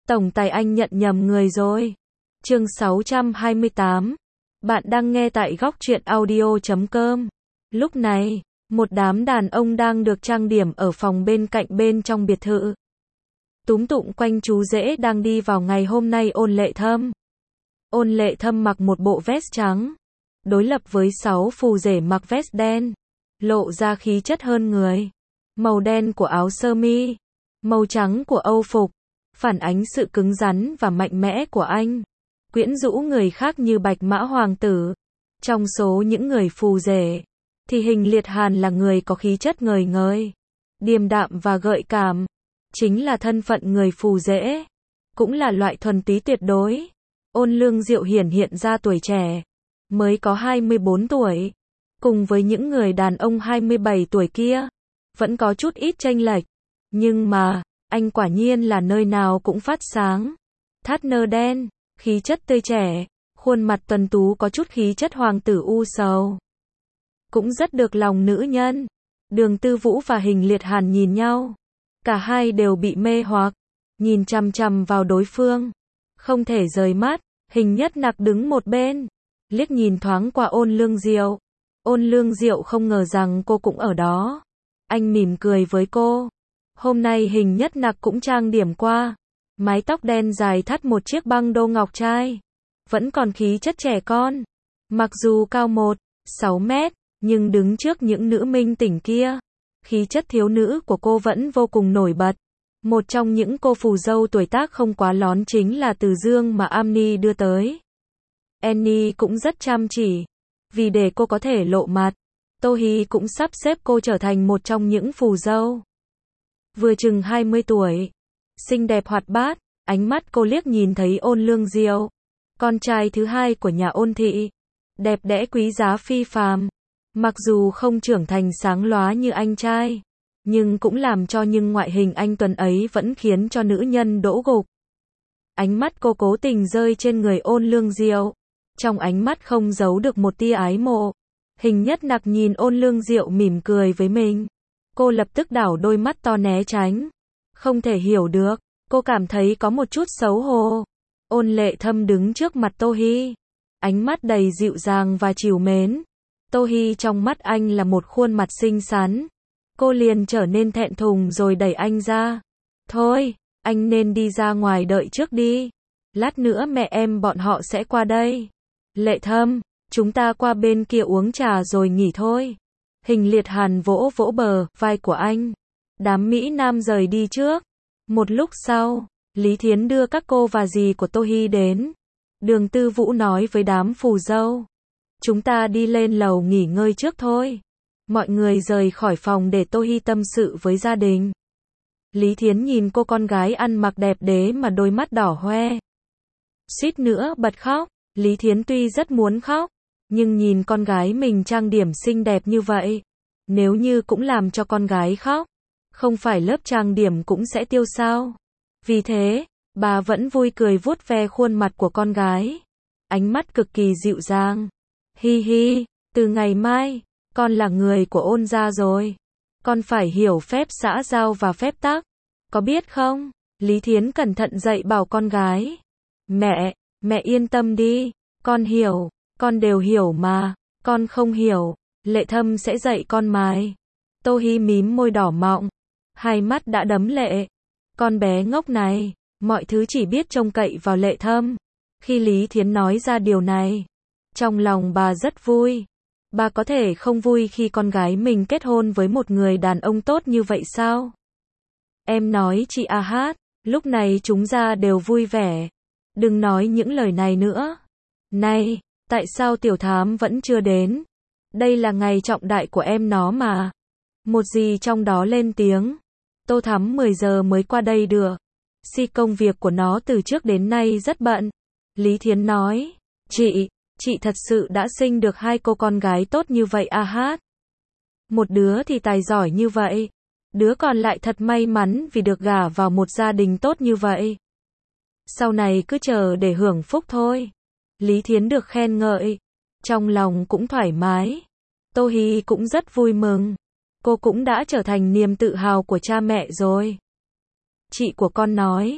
Tổng tài anh nhận nhầm người rồi. Chương 628. Bạn đang nghe tại góc truyện audio.com. Lúc này, một đám đàn ông đang được trang điểm ở phòng bên cạnh bên trong biệt thự. Túm tụng quanh chú rể đang đi vào ngày hôm nay Ôn Lệ Thâm. Ôn Lệ Thâm mặc một bộ vest trắng, đối lập với 6 phù rể mặc vest đen, lộ ra khí chất hơn người. Màu đen của áo sơ mi, màu trắng của âu phục, phản ánh sự cứng rắn và mạnh mẽ của anh, quyến rũ người khác như Bạch Mã Hoàng tử. Trong số những người phù rể, thì Hình Liệt Hàn là người có khí chất ngời ngời, điềm đạm và gợi cảm. Chính là thân phận người phù rể, cũng là loại thuần túy tuyệt đối. Ôn Lương Diệu hiện ra tuổi trẻ, mới có 24 tuổi, cùng với những người đàn ông 27 tuổi kia, vẫn có chút ít chênh lệch. Nhưng mà, anh quả nhiên là nơi nào cũng phát sáng. Thắt nơ đen, khí chất tươi trẻ, khuôn mặt tuấn tú có chút khí chất hoàng tử u sầu. Cũng rất được lòng nữ nhân. Đường Tư Vũ và Hình Liệt Hàn nhìn nhau. Cả hai đều bị mê hoặc, nhìn chằm chằm vào đối phương, không thể rời mắt. Hình Nhất Nặc đứng một bên, liếc nhìn thoáng qua Ôn Lương Diệu. Ôn Lương Diệu không ngờ rằng cô cũng ở đó. Anh mỉm cười với cô. Hôm nay Hình Nhất Nặc cũng trang điểm qua, mái tóc đen dài thắt một chiếc băng đô ngọc trai, vẫn còn khí chất trẻ con. Mặc dù cao 1,6 mét, nhưng đứng trước những nữ minh tỉnh kia, khí chất thiếu nữ của cô vẫn vô cùng nổi bật. Một trong những cô phù dâu tuổi tác không quá lón chính là Từ Dương mà Amni đưa tới. Annie cũng rất chăm chỉ, vì để cô có thể lộ mặt, Tô Hi cũng sắp xếp cô trở thành một trong những phù dâu. Vừa chừng 20 tuổi, xinh đẹp hoạt bát, ánh mắt cô liếc nhìn thấy Ôn Lương Diệu, con trai thứ hai của nhà Ôn thị, đẹp đẽ quý giá phi phàm. Mặc dù không trưởng thành sáng lóa như anh trai, nhưng cũng làm cho nhưng ngoại hình anh tuấn ấy vẫn khiến cho nữ nhân đỗ gục. Ánh mắt cô cố tình rơi trên người Ôn Lương Diệu, trong ánh mắt không giấu được một tia ái mộ. Hình Nhất Nặc nhìn Ôn Lương Diệu mỉm cười với mình, cô lập tức đảo đôi mắt to né tránh. Không thể hiểu được, cô cảm thấy có một chút xấu hổ. Ôn Lệ Thâm đứng trước mặt Tô Hi, ánh mắt đầy dịu dàng và trìu mến. Tô Hi trong mắt anh là một khuôn mặt xinh xắn. Cô liền trở nên thẹn thùng rồi đẩy anh ra. Thôi, anh nên đi ra ngoài đợi trước đi. Lát nữa mẹ em bọn họ sẽ qua đây. Lệ Thâm, chúng ta qua bên kia uống trà rồi nghỉ thôi. Hình Liệt Hàn vỗ vỗ bờ vai của anh. Đám Mỹ Nam rời đi trước. Một lúc sau, Lý Thiến đưa các cô và dì của Tô Hi đến. Đường Tư Vũ nói với đám phù dâu, chúng ta đi lên lầu nghỉ ngơi trước thôi. Mọi người rời khỏi phòng để Tô Hi tâm sự với gia đình. Lý Thiến nhìn cô con gái ăn mặc đẹp đẽ mà đôi mắt đỏ hoe, suýt nữa bật khóc. Lý Thiến tuy rất muốn khóc, nhưng nhìn con gái mình trang điểm xinh đẹp như vậy, nếu như cũng làm cho con gái khóc, không phải lớp trang điểm cũng sẽ tiêu sao. Vì thế, bà vẫn vui cười vuốt ve khuôn mặt của con gái, ánh mắt cực kỳ dịu dàng. Hi hi, từ ngày mai, con là người của Ôn gia rồi. Con phải hiểu phép xã giao và phép tắc, có biết không? Lý Thiến cẩn thận dạy bảo con gái. Mẹ yên tâm đi, con hiểu, con đều hiểu mà, con không hiểu, Lệ Thâm sẽ dạy con mài. Tô Hi mím môi đỏ mọng, hai mắt đã đẫm lệ. Con bé ngốc này, mọi thứ chỉ biết trông cậy vào Lệ Thâm. Khi Lý Thiến nói ra điều này, trong lòng bà rất vui. Bà có thể không vui khi con gái mình kết hôn với một người đàn ông tốt như vậy sao? Em nói chị A Hát, lúc này chúng ta đều vui vẻ. Đừng nói những lời này nữa. Này, tại sao Tiểu Thám vẫn chưa đến? Đây là ngày trọng đại của em nó mà. Một gì trong đó lên tiếng. Tô Thắm 10 giờ mới qua đây được. Công việc của nó từ trước đến nay rất bận. Lý Thiến nói, chị thật sự đã sinh được hai cô con gái tốt như vậy A Hát. Một đứa thì tài giỏi như vậy, đứa còn lại thật may mắn vì được gả vào một gia đình tốt như vậy. Sau này cứ chờ để hưởng phúc thôi. Lý Thiến được khen ngợi, trong lòng cũng thoải mái. Tô Hi cũng rất vui mừng. Cô cũng đã trở thành niềm tự hào của cha mẹ rồi. Chị của con nói,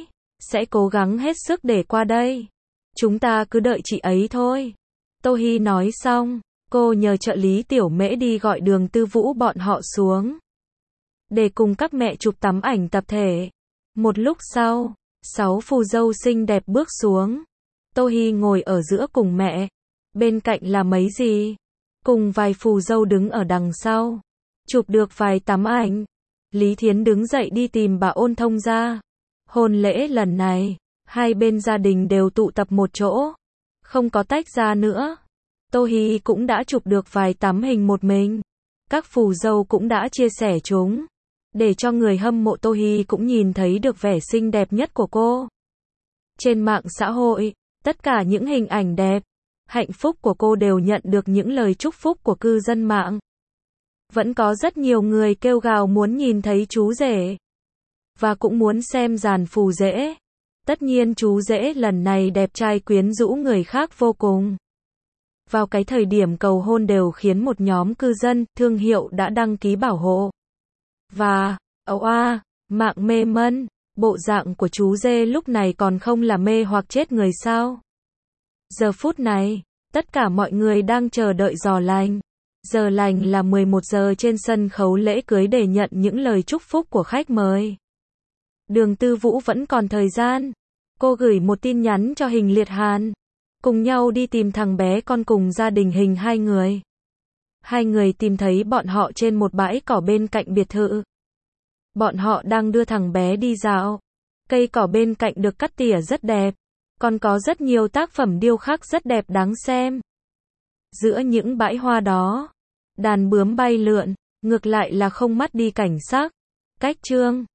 sẽ cố gắng hết sức để qua đây. Chúng ta cứ đợi chị ấy thôi. Tô Hi nói xong, cô nhờ trợ lý Tiểu Mễ đi gọi Đường Tư Vũ bọn họ xuống, để cùng các mẹ chụp tấm ảnh tập thể. Một lúc sau, 6 phù dâu xinh đẹp bước xuống. Tô Hi ngồi ở giữa cùng mẹ, bên cạnh là mấy dì, cùng vài phù dâu đứng ở đằng sau, chụp được vài tấm ảnh. Lý Thiến đứng dậy đi tìm bà Ôn Thông ra. Hôn lễ lần này, hai bên gia đình đều tụ tập một chỗ, không có tách ra nữa. Tô Hi cũng đã chụp được vài tấm hình một mình. Các phù dâu cũng đã chia sẻ chúng, để cho người hâm mộ Tô Hi cũng nhìn thấy được vẻ xinh đẹp nhất của cô. Trên mạng xã hội, tất cả những hình ảnh đẹp, hạnh phúc của cô đều nhận được những lời chúc phúc của cư dân mạng. Vẫn có rất nhiều người kêu gào muốn nhìn thấy chú rể, và cũng muốn xem dàn phù rể. Tất nhiên chú rể lần này đẹp trai quyến rũ người khác vô cùng. Vào cái thời điểm cầu hôn đều khiến một nhóm cư dân, thương hiệu đã đăng ký bảo hộ. Và, mạng mê mẩn, bộ dạng của chú dê lúc này còn không là mê hoặc chết người sao? Giờ phút này, tất cả mọi người đang chờ đợi giờ lành. Giờ lành là 11 giờ trên sân khấu lễ cưới để nhận những lời chúc phúc của khách mời. Đường Tư Vũ vẫn còn thời gian. Cô gửi một tin nhắn cho Hình Liệt Hàn. Cùng nhau đi tìm thằng bé con cùng gia đình Hình hai người. Hai người tìm thấy bọn họ trên một bãi cỏ bên cạnh biệt thự. Bọn họ đang đưa thằng bé đi dạo. Cây cỏ bên cạnh được cắt tỉa rất đẹp. Còn có rất nhiều tác phẩm điêu khắc rất đẹp đáng xem. Giữa những bãi hoa đó, đàn bướm bay lượn, ngược lại là không mất đi cảnh sắc. Cách chương